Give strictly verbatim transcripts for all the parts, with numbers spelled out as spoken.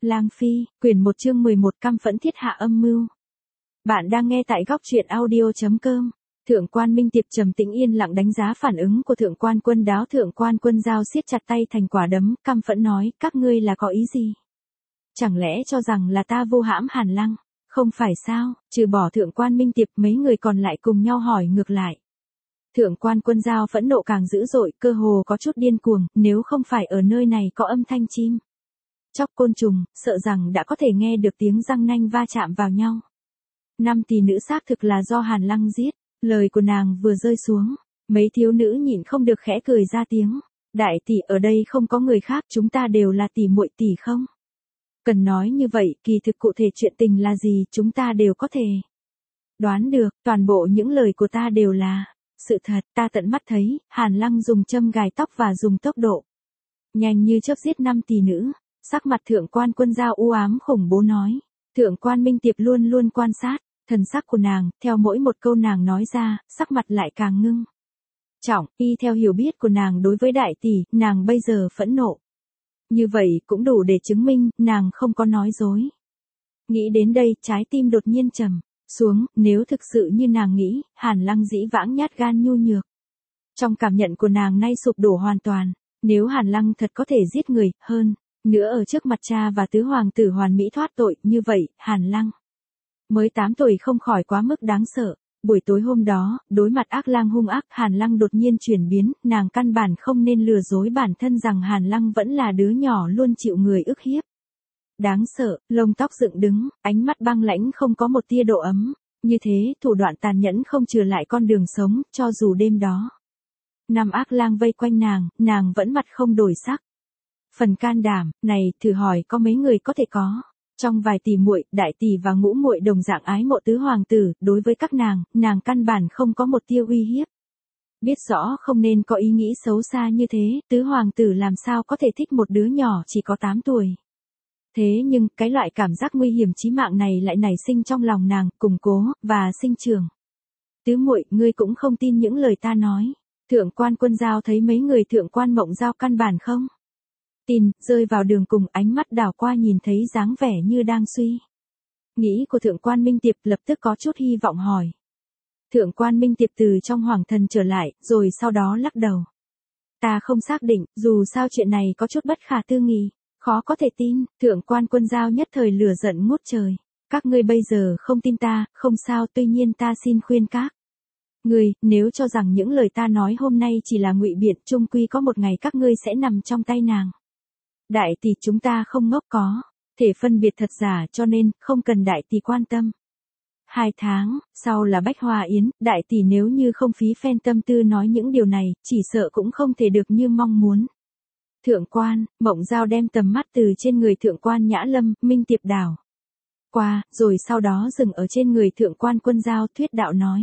Lang Phi, quyển một chương mười một căm phẫn thiết hạ âm mưu. Bạn đang nghe tại góc truyện audio chấm com. Thượng quan Minh Tiệp trầm tĩnh yên lặng đánh giá phản ứng của thượng quan Quân Đáo. Thượng quan Quân Dao siết chặt tay thành quả đấm, căm phẫn nói, các ngươi là có ý gì? Chẳng lẽ cho rằng là ta vu hãm Hàn Lăng? Không phải sao? Trừ bỏ thượng quan Minh Tiệp, mấy người còn lại cùng nhau hỏi ngược lại. Thượng quan Quân Dao phẫn nộ càng dữ dội, cơ hồ có chút điên cuồng, nếu không phải ở nơi này có âm thanh chim chóc côn trùng, sợ rằng đã có thể nghe được tiếng răng nanh va chạm vào nhau. Năm tỷ nữ xác thực là do Hàn Lăng giết, lời của nàng vừa rơi xuống, mấy thiếu nữ nhịn không được khẽ cười ra tiếng. Đại tỷ, ở đây không có người khác, chúng ta đều là tỷ muội tỷ không? Cần nói như vậy, kỳ thực cụ thể chuyện tình là gì chúng ta đều có thể đoán được, toàn bộ những lời của ta đều là sự thật. Ta tận mắt thấy, Hàn Lăng dùng châm gài tóc và dùng tốc độ nhanh như chớp giết năm tỷ nữ. Sắc mặt thượng quan Quân Dao u ám khủng bố nói. Thượng quan Minh Tiệp luôn luôn quan sát thần sắc của nàng, theo mỗi một câu nàng nói ra, sắc mặt lại càng ngưng trọng. Y theo hiểu biết của nàng đối với đại tỷ, nàng bây giờ phẫn nộ như vậy cũng đủ để chứng minh nàng không có nói dối. Nghĩ đến đây, trái tim đột nhiên trầm xuống. Nếu thực sự như nàng nghĩ, Hàn Lăng dĩ vãng nhát gan nhu nhược, trong cảm nhận của nàng nay sụp đổ hoàn toàn. Nếu Hàn Lăng thật có thể giết người, hơn nữa ở trước mặt cha và tứ hoàng tử hoàn mỹ thoát tội, như vậy, Hàn Lăng mới tám tuổi không khỏi quá mức đáng sợ. Buổi tối hôm đó, đối mặt ác lang hung ác, Hàn Lăng đột nhiên chuyển biến, nàng căn bản không nên lừa dối bản thân rằng Hàn Lăng vẫn là đứa nhỏ luôn chịu người ức hiếp. Đáng sợ, lông tóc dựng đứng, ánh mắt băng lãnh không có một tia độ ấm. Như thế, thủ đoạn tàn nhẫn không trừ lại con đường sống, cho dù đêm đó năm ác lang vây quanh nàng, nàng vẫn mặt không đổi sắc. Phần can đảm này, thử hỏi có mấy người có thể có. Trong vài tỷ muội, đại tỷ và ngũ muội đồng dạng ái mộ tứ hoàng tử, đối với các nàng, nàng căn bản không có một tia uy hiếp. Biết rõ không nên có ý nghĩ xấu xa như thế, tứ hoàng tử làm sao có thể thích một đứa nhỏ chỉ có tám tuổi. Thế nhưng, cái loại cảm giác nguy hiểm chí mạng này lại nảy sinh trong lòng nàng, củng cố, và sinh trưởng. Tứ muội, ngươi cũng không tin những lời ta nói. Thượng quan Quân Dao thấy mấy người thượng quan Mộng Giao căn bản không tin, rơi vào đường cùng, ánh mắt đảo qua nhìn thấy dáng vẻ như đang suy nghĩ của thượng quan Minh Tiệp, lập tức có chút hy vọng hỏi. Thượng quan Minh Tiệp từ trong hoàng thần trở lại, rồi sau đó lắc đầu. Ta không xác định, dù sao chuyện này có chút bất khả tư nghị, khó có thể tin. Thượng quan Quân Dao nhất thời lửa giận ngút trời. Các ngươi bây giờ không tin ta, không sao, tuy nhiên ta xin khuyên các ngươi, nếu cho rằng những lời ta nói hôm nay chỉ là ngụy biện, chung quy có một ngày các ngươi sẽ nằm trong tay nàng. Đại tỷ, chúng ta không ngốc có thể phân biệt thật giả, cho nên không cần đại tỷ quan tâm. Hai tháng sau là Bách Hoa Yến, đại tỷ nếu như không phí phen tâm tư nói những điều này, chỉ sợ cũng không thể được như mong muốn. Thượng quan Mộng Giao đem tầm mắt từ trên người thượng quan Nhã Lâm, Minh Tiệp đảo qua, rồi sau đó dừng ở trên người thượng quan Quân Dao, thuyết đạo nói.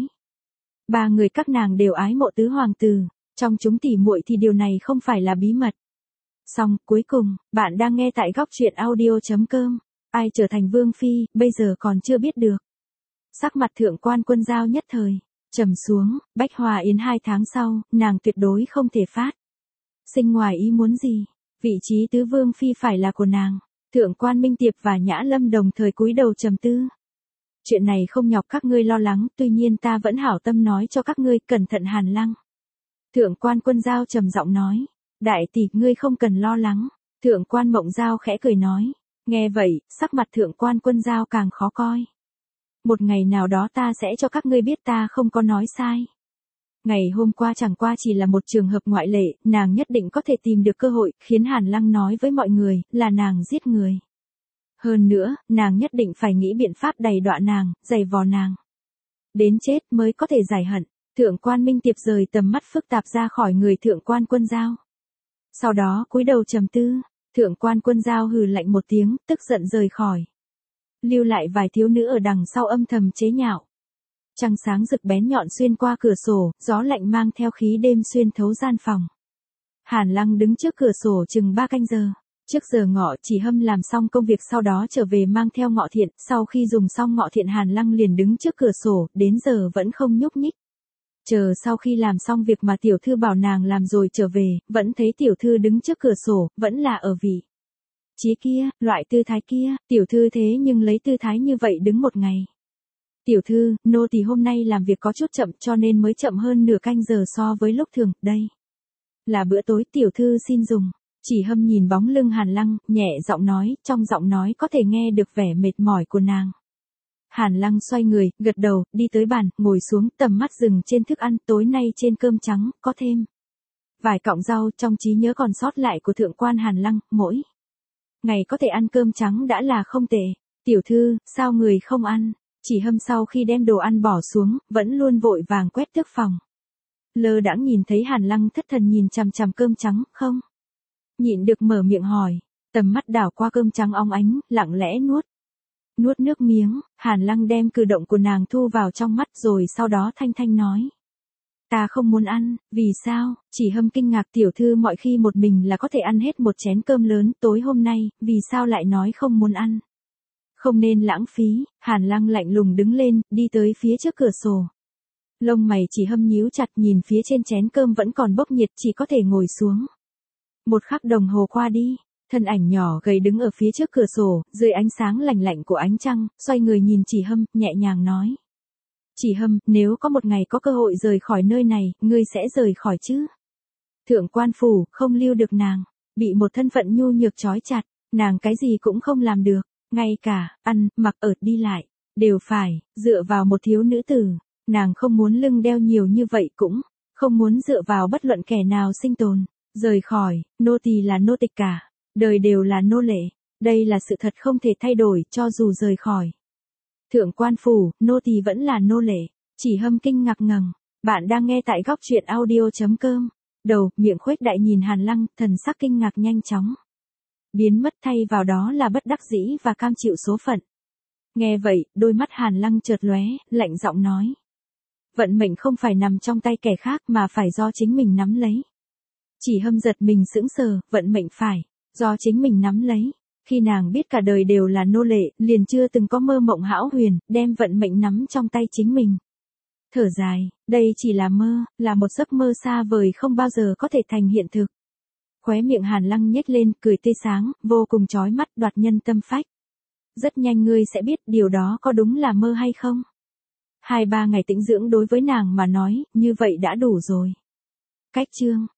Ba người các nàng đều ái mộ tứ hoàng tử, trong chúng tỷ muội thì điều này không phải là bí mật. Xong, cuối cùng, bạn đang nghe tại góc truyện audio chấm com. Ai trở thành vương phi, bây giờ còn chưa biết được. Sắc mặt thượng quan Quân Dao nhất thời trầm xuống. Bách Hoa Yến hai tháng sau, nàng tuyệt đối không thể phát sinh ngoài ý muốn gì. Vị trí tứ vương phi phải là của nàng. Thượng quan Minh Tiệp và Nhã Lâm đồng thời cúi đầu trầm tư. Chuyện này không nhọc các ngươi lo lắng, tuy nhiên ta vẫn hảo tâm nói cho các ngươi, cẩn thận Hàn Lăng. Thượng quan Quân Dao trầm giọng nói. Đại tỷ, ngươi không cần lo lắng. Thượng quan Mộng Giao khẽ cười nói. Nghe vậy, sắc mặt thượng quan Quân Dao càng khó coi. Một ngày nào đó ta sẽ cho các ngươi biết ta không có nói sai. Ngày hôm qua chẳng qua chỉ là một trường hợp ngoại lệ, nàng nhất định có thể tìm được cơ hội, khiến Hàn Lăng nói với mọi người, là nàng giết người. Hơn nữa, nàng nhất định phải nghĩ biện pháp đày đọa nàng, giày vò nàng đến chết mới có thể giải hận. Thượng quan Minh Tiệp rời tầm mắt phức tạp ra khỏi người thượng quan Quân Dao. Sau đó cúi đầu trầm tư, thượng quan Quân Dao hừ lạnh một tiếng, tức giận rời khỏi. Lưu lại vài thiếu nữ ở đằng sau âm thầm chế nhạo. Trăng sáng rực bén nhọn xuyên qua cửa sổ, gió lạnh mang theo khí đêm xuyên thấu gian phòng. Hàn Lăng đứng trước cửa sổ chừng ba canh giờ. Trước giờ ngọ chỉ hâm làm xong công việc sau đó trở về mang theo ngọ thiện, sau khi dùng xong ngọ thiện Hàn Lăng liền đứng trước cửa sổ, đến giờ vẫn không nhúc nhích. Chờ sau khi làm xong việc mà tiểu thư bảo nàng làm rồi trở về, vẫn thấy tiểu thư đứng trước cửa sổ, vẫn là ở vị chí kia, loại tư thái kia, tiểu thư thế nhưng lấy tư thái như vậy đứng một ngày. Tiểu thư, nô tỳ hôm nay làm việc có chút chậm cho nên mới chậm hơn nửa canh giờ so với lúc thường, đây. Là bữa tối tiểu thư xin dùng. Chỉ Hâm nhìn bóng lưng Hàn Lăng, nhẹ giọng nói, trong giọng nói có thể nghe được vẻ mệt mỏi của nàng. Hàn Lăng xoay người, gật đầu, đi tới bàn, ngồi xuống, tầm mắt dừng trên thức ăn, tối nay trên cơm trắng, có thêm vài cọng rau, trong trí nhớ còn sót lại của thượng quan Hàn Lăng, mỗi ngày có thể ăn cơm trắng đã là không tệ. Tiểu thư, sao người không ăn? Chỉ Hâm sau khi đem đồ ăn bỏ xuống, vẫn luôn vội vàng quét tước phòng. Lơ đãng nhìn thấy Hàn Lăng thất thần nhìn chằm chằm cơm trắng, không nhịn được mở miệng hỏi, tầm mắt đảo qua cơm trắng óng ánh, lặng lẽ nuốt. Nuốt nước miếng, Hàn Lăng đem cử động của nàng thu vào trong mắt rồi sau đó thanh thanh nói. Ta không muốn ăn, vì sao? Chỉ Hâm kinh ngạc, tiểu thư mọi khi một mình là có thể ăn hết một chén cơm lớn, tối hôm nay, vì sao lại nói không muốn ăn? Không nên lãng phí. Hàn Lăng lạnh lùng đứng lên, đi tới phía trước cửa sổ. Lông mày Chỉ Hâm nhíu chặt, nhìn phía trên chén cơm vẫn còn bốc nhiệt, chỉ có thể ngồi xuống. Một khắc đồng hồ qua đi, thân ảnh nhỏ gầy đứng ở phía trước cửa sổ, dưới ánh sáng lạnh lạnh của ánh trăng, xoay người nhìn Chỉ Hâm, nhẹ nhàng nói. Chỉ Hâm, nếu có một ngày có cơ hội rời khỏi nơi này, ngươi sẽ rời khỏi chứ? Thượng quan phủ, không lưu được nàng, bị một thân phận nhu nhược trói chặt, nàng cái gì cũng không làm được, ngay cả, ăn, mặc ở, đi lại, đều phải, dựa vào một thiếu nữ tử, nàng không muốn lưng đeo nhiều như vậy cũng, không muốn dựa vào bất luận kẻ nào sinh tồn, rời khỏi, nô tỳ là nô tịch cả, đời đều là nô lệ, đây là sự thật không thể thay đổi cho dù rời khỏi. Thượng quan phủ, nô tỳ vẫn là nô lệ. Chỉ Hâm kinh ngạc ngẩng. Bạn đang nghe tại góc truyện audio chấm com. Đầu, miệng khuếch đại nhìn Hàn Lăng, thần sắc kinh ngạc nhanh chóng biến mất, thay vào đó là bất đắc dĩ và cam chịu số phận. Nghe vậy, đôi mắt Hàn Lăng chợt lóe, lạnh giọng nói. Vận mệnh không phải nằm trong tay kẻ khác mà phải do chính mình nắm lấy. Chỉ Hâm giật mình sững sờ, vận mệnh phải do chính mình nắm lấy. Khi nàng biết cả đời đều là nô lệ, liền chưa từng có mơ mộng hão huyền, đem vận mệnh nắm trong tay chính mình. Thở dài, đây chỉ là mơ, là một giấc mơ xa vời không bao giờ có thể thành hiện thực. Khóe miệng Hàn Lăng nhếch lên, cười tươi sáng, vô cùng chói mắt, đoạt nhân tâm phách. Rất nhanh ngươi sẽ biết điều đó có đúng là mơ hay không. Hai ba ngày tĩnh dưỡng đối với nàng mà nói, như vậy đã đủ rồi. Cách chương.